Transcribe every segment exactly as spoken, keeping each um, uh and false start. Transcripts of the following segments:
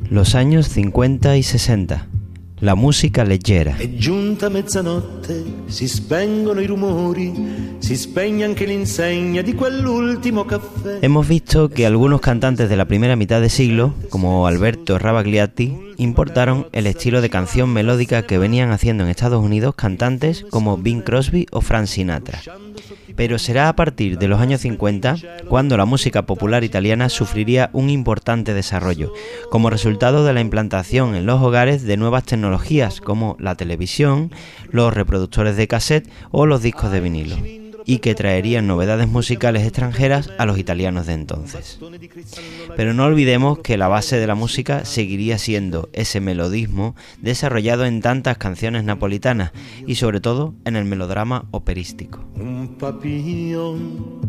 Los años cincuenta y sesenta. La música leggera. È giunta mezzanotte, si spengono i rumori, si spegne anche l'insegna di quell'ultimo caffè. Hemos visto que algunos cantantes de la primera mitad de siglo, como Alberto Rabagliati, importaron el estilo de canción melódica que venían haciendo en Estados Unidos cantantes como Bing Crosby o Frank Sinatra. Pero será a partir de los años cincuenta cuando la música popular italiana sufriría un importante desarrollo, como resultado de la implantación en los hogares de nuevas tecnologías como la televisión, los reproductores de cassette o los discos de vinilo, y que traerían novedades musicales extranjeras a los italianos de entonces. Pero no olvidemos que la base de la música seguiría siendo ese melodismo desarrollado en tantas canciones napolitanas y sobre todo en el melodrama operístico. Un papillon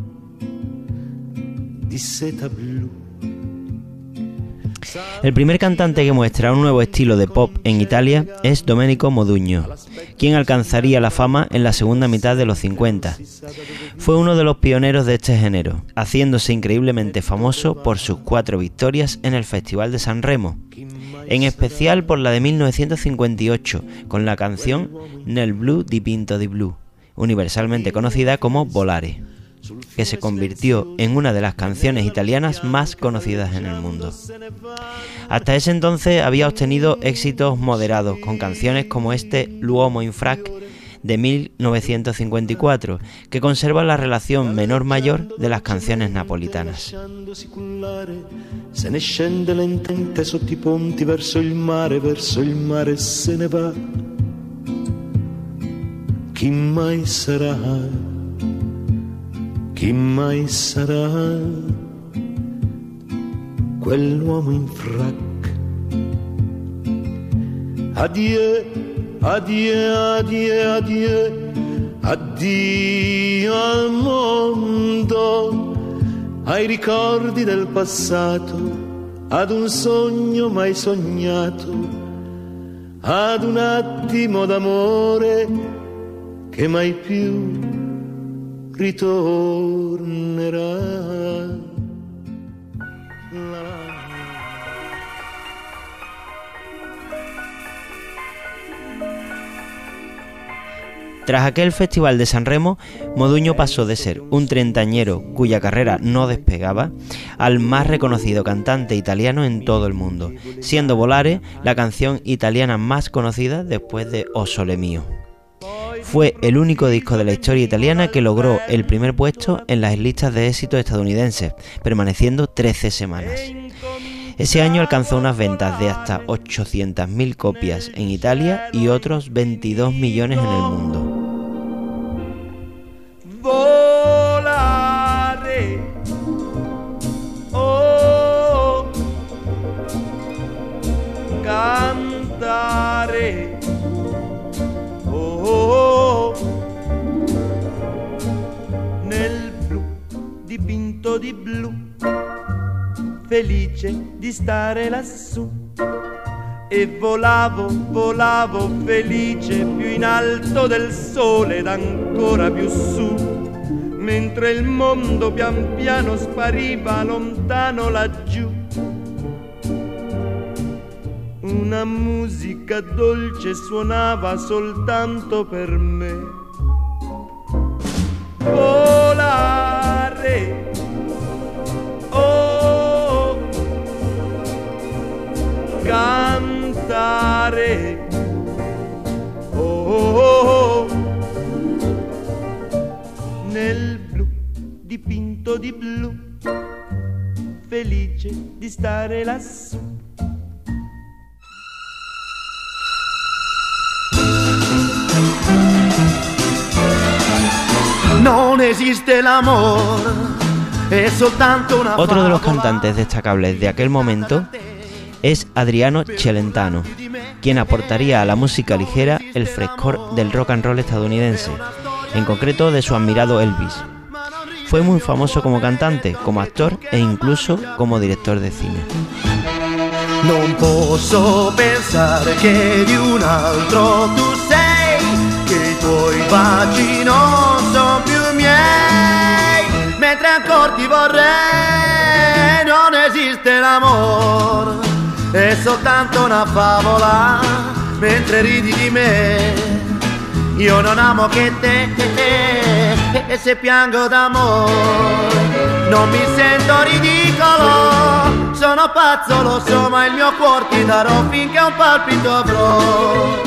di seta blu. El primer cantante que muestra un nuevo estilo de pop en Italia es Domenico Modugno, quien alcanzaría la fama en la segunda mitad de los cincuenta. Fue uno de los pioneros de este género, haciéndose increíblemente famoso por sus cuatro victorias en el Festival de San Remo, en especial por la de mil novecientos cincuenta y ocho, con la canción Nel blu dipinto di blu, universalmente conocida como Volare, que se convirtió en una de las canciones italianas más conocidas en el mundo. Hasta ese entonces había obtenido éxitos moderados con canciones como este L'uomo in frac de mil novecientos cincuenta y cuatro, que conserva la relación menor-mayor de las canciones napolitanas. Se ne scende lentamente sotto i ponti verso il mare, verso il mare se ne va. Chi mai sarà? Chi mai sarà quell'uomo in frac? Addio, addio, addio, addio, addio al mondo, ai ricordi del passato, ad un sogno mai sognato, ad un attimo d'amore che mai più ritornerà. Tras aquel Festival de San Remo, Modugno pasó de ser un treintañero cuya carrera no despegaba al más reconocido cantante italiano en todo el mundo, siendo Volare la canción italiana más conocida después de O Sole Mio. Fue el único disco de la historia italiana que logró el primer puesto en las listas de éxitos estadounidenses, permaneciendo trece semanas. Ese año alcanzó unas ventas de hasta ochocientas mil copias en Italia y otros veintidós millones en el mundo. Volare, oh, cantare, oh, nel blu dipinto di blu, felice di stare lassù. E volavo, volavo felice più in alto del sole ed ancora più su, mentre il mondo pian piano spariva lontano laggiù. Una musica dolce suonava soltanto per me. Volare, oh, cantare, oh, oh, oh, nel blu dipinto di blu, felice di stare lassù. Non esiste l'amore, è soltanto una. Otro de los cantantes destacables de aquel momento es Adriano Celentano, quien aportaría a la música ligera el frescor del rock and roll estadounidense, en concreto de su admirado Elvis. Fue muy famoso como cantante, como actor e incluso como director de cine. Non posso pensare che di un altro tu sei, che i tuoi baci non sono più miei, mentre ancora ti vorrei. Non esiste l'amore, è soltanto una favola, mentre ridi di me. Io non amo che te, te, te, e se piango d'amore non mi sento ridicolo. Sono pazzo, lo so, ma il mio cuore ti darò finché un palpito avrò.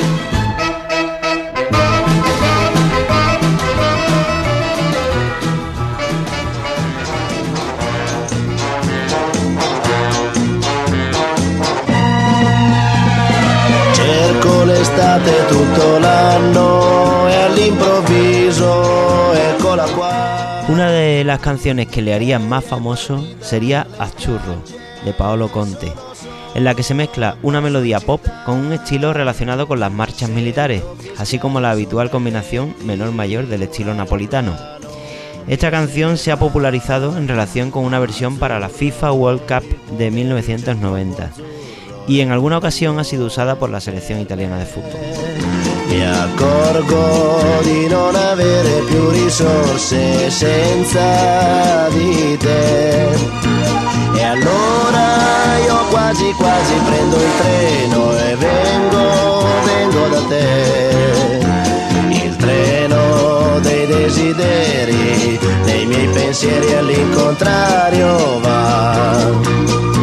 Cerco l'estate tutto l'anno e all'improvviso eccola qua. Una de las canciones que le harían más famoso sería Azzurro, de Paolo Conte, en la que se mezcla una melodía pop con un estilo relacionado con las marchas militares, así como la habitual combinación menor-mayor del estilo napolitano. Esta canción se ha popularizado en relación con una versión para la FIFA World Cup de mil novecientos noventa y en alguna ocasión ha sido usada por la selección italiana de fútbol. Mi accorgo di non avere più risorse senza di te. E allora io quasi quasi prendo il treno e vengo, vengo da te. Il treno dei desideri, dei miei pensieri all'incontrario va.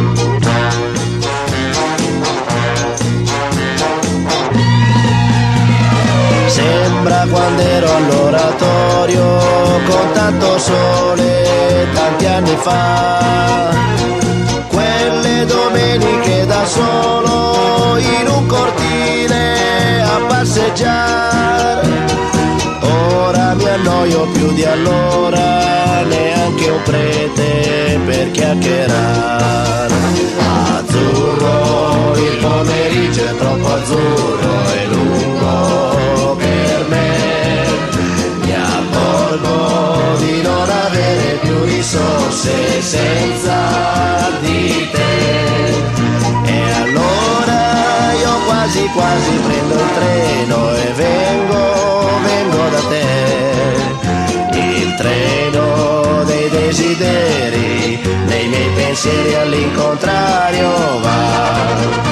Sembra quando ero all'oratorio con tanto sole tanti anni fa, quelle domeniche da solo in un cortile a passeggiare. Ora mi annoio più di allora, neanche un prete per chiacchierare. Azzurro, il pomeriggio è troppo azzurro e lungo per me. Mi accorgo di non avere più risorse senza di te. E allora io quasi quasi prendo il treno e vengo, vengo da te. Il treno dei desideri, dei miei pensieri all'incontrario va.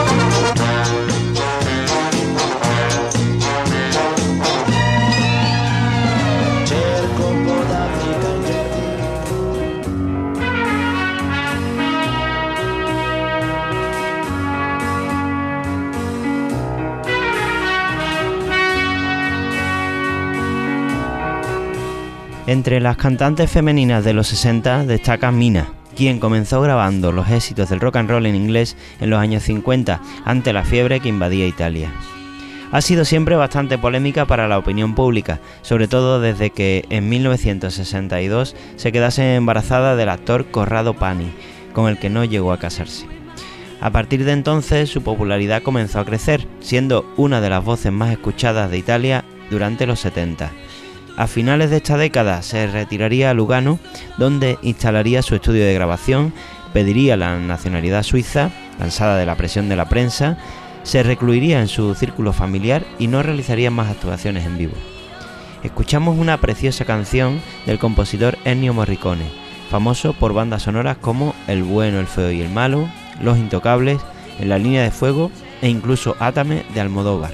Entre las cantantes femeninas de los sesenta destaca Mina, quien comenzó grabando los éxitos del rock and roll en inglés en los años cincuenta, ante la fiebre que invadía Italia. Ha sido siempre bastante polémica para la opinión pública, sobre todo desde que en mil novecientos sesenta y dos se quedase embarazada del actor Corrado Pani, con el que no llegó a casarse. A partir de entonces su popularidad comenzó a crecer, siendo una de las voces más escuchadas de Italia durante los setenta. A finales de esta década se retiraría a Lugano, donde instalaría su estudio de grabación, pediría la nacionalidad suiza, cansada de la presión de la prensa, se recluiría en su círculo familiar y no realizaría más actuaciones en vivo. Escuchamos una preciosa canción del compositor Ennio Morricone, famoso por bandas sonoras como El bueno, el feo y el malo, Los Intocables, En la línea de fuego e incluso Átame de Almodóvar.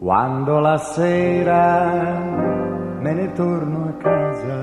Quando la sera me ne torno a casa,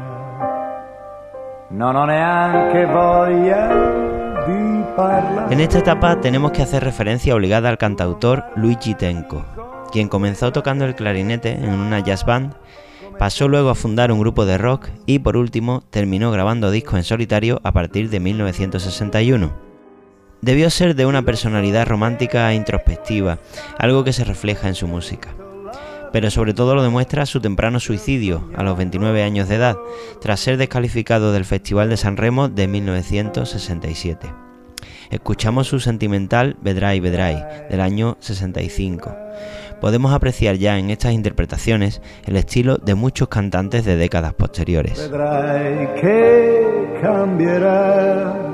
non ho neanche voglia di parlare. En esta etapa tenemos que hacer referencia obligada al cantautor Luigi Tenco, quien comenzó tocando el clarinete en una jazz band, pasó luego a fundar un grupo de rock y por último terminó grabando discos en solitario a partir de mil novecientos sesenta y uno. Debió ser de una personalidad romántica e introspectiva, algo que se refleja en su música. Pero sobre todo lo demuestra su temprano suicidio, a los veintinueve años de edad, tras ser descalificado del Festival de San Remo de mil novecientos sesenta y siete. Escuchamos su sentimental Vedrai Vedrai, del año sesenta y cinco. Podemos apreciar ya en estas interpretaciones el estilo de muchos cantantes de décadas posteriores. Vedrai che cambierà,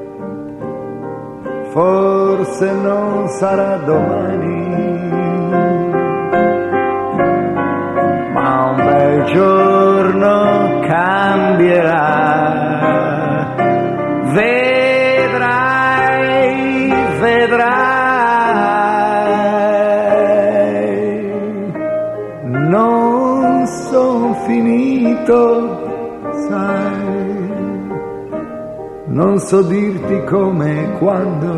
forse non sarà domani, ma un bel giorno cambierà. Vedrai, vedrai, non son finito, sai. Non so dirti come e quando,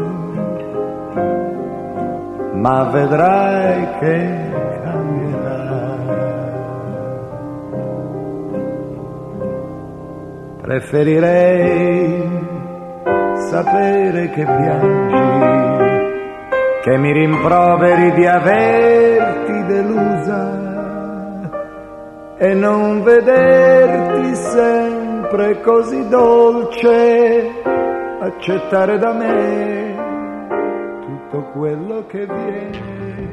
ma vedrai che cambierà. Preferirei sapere che piangi, che mi rimproveri di averti delusa e non vederti sempre così dolce, accettare da me tutto quello che viene.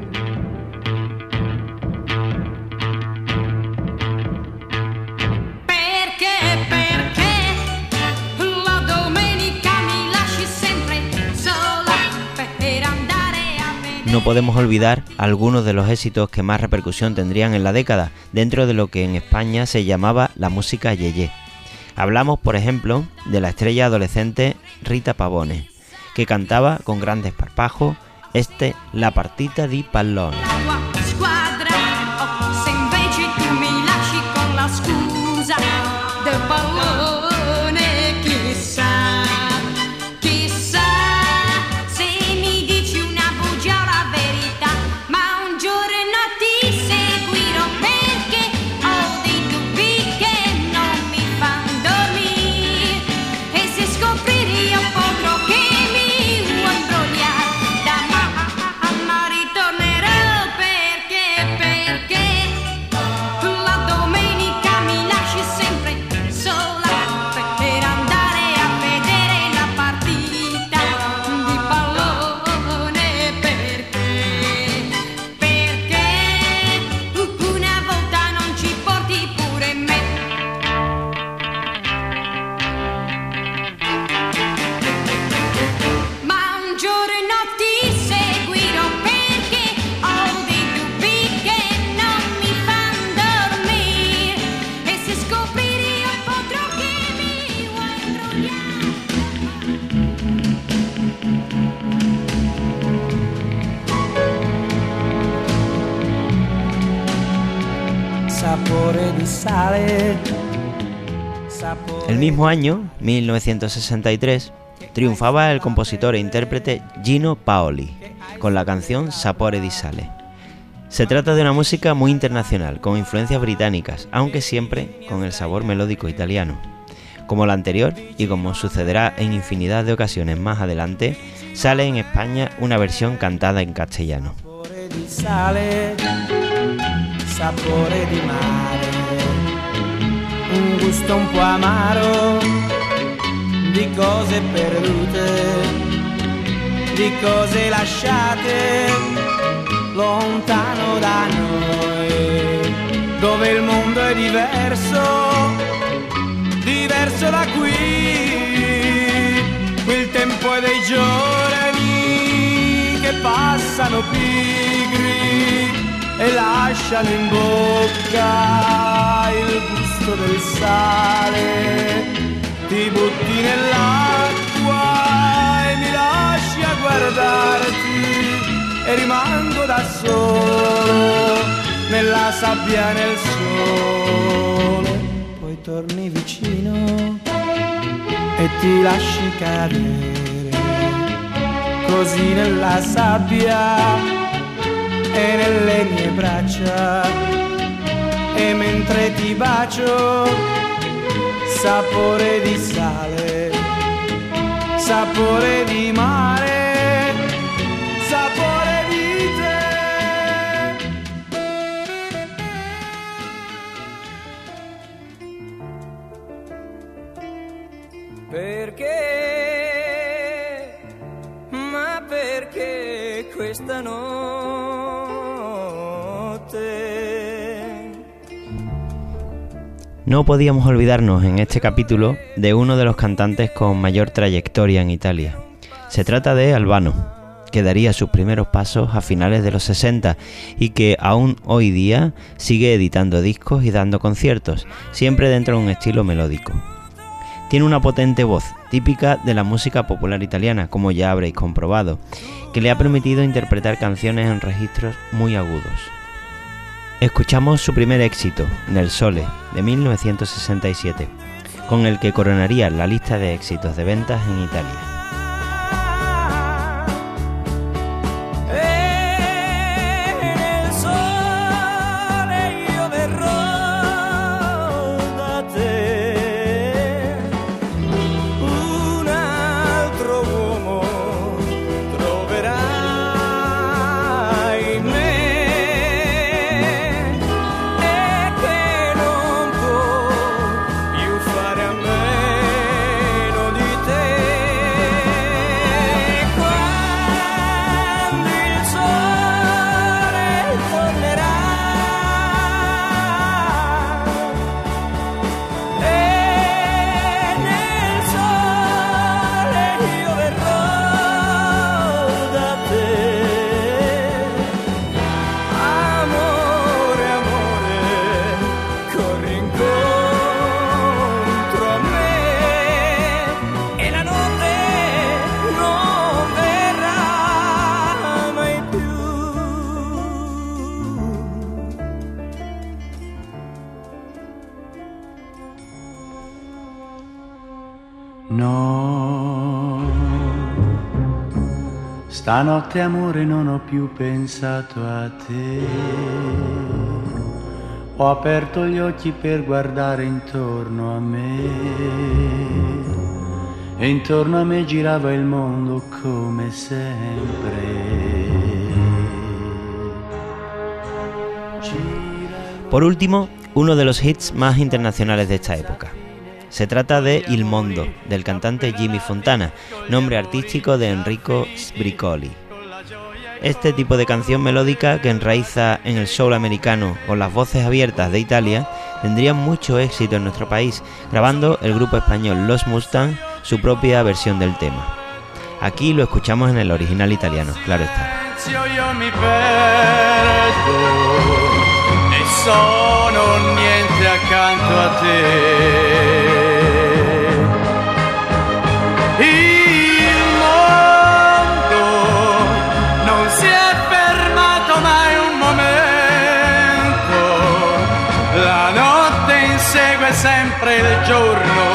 Perché, perché la domenica mi lasci sempre sola per andare a vedere. No podemos olvidar algunos de los éxitos que más repercusión tendrían en la década, dentro de lo que en España se llamaba la música yeye. Hablamos, por ejemplo, de la estrella adolescente Rita Pavone, que cantaba con gran desparpajo este La partita di pallone. El mismo año, mil novecientos sesenta y tres, triunfaba el compositor e intérprete Gino Paoli, con la canción Sapore di Sale. Se trata de una música muy internacional, con influencias británicas, aunque siempre con el sabor melódico italiano. Como la anterior, y como sucederá en infinidad de ocasiones más adelante, sale en España una versión cantada en castellano. Sapore di sale, sapore di mare, un gusto un po' amaro di cose perdute, di cose lasciate lontano da noi, dove il mondo è diverso, diverso da qui. Qui il tempo è dei giorni che passano pigri e lasciano in bocca il gusto del sale. Ti butti nell'acqua e mi lasci a guardarti e rimango da solo nella sabbia, nel sole, poi torni vicino e ti lasci cadere così nella sabbia e nelle mie braccia, e mentre ti bacio sapore di sale, sapore di mare, sapore di te. Perché, ma perché questa notte? No podíamos olvidarnos en este capítulo de uno de los cantantes con mayor trayectoria en Italia. Se trata de Albano, que daría sus primeros pasos a finales de los sesenta y que aún hoy día sigue editando discos y dando conciertos, siempre dentro de un estilo melódico. Tiene una potente voz, típica de la música popular italiana, como ya habréis comprobado, que le ha permitido interpretar canciones en registros muy agudos. Escuchamos su primer éxito, Nel Sole, de mil novecientos sesenta y siete, con el que coronaría la lista de éxitos de ventas en Italia. No, stanotte amore non ho più pensato a te, ho aperto gli occhi per guardare intorno a me, e intorno a me girava il mondo come sempre. Por último, uno de los hits más internacionales de esta época. Se trata de Il Mondo, del cantante Jimmy Fontana, nombre artístico de Enrico Sbricoli. Este tipo de canción melódica que enraiza en el soul americano con las voces abiertas de Italia tendría mucho éxito en nuestro país, grabando el grupo español Los Mustang su propia versión del tema. Aquí lo escuchamos en el original italiano, claro está. Io mi perdo e sono niente accanto a te. Il mondo non si è fermato mai un momento, la notte insegue sempre il giorno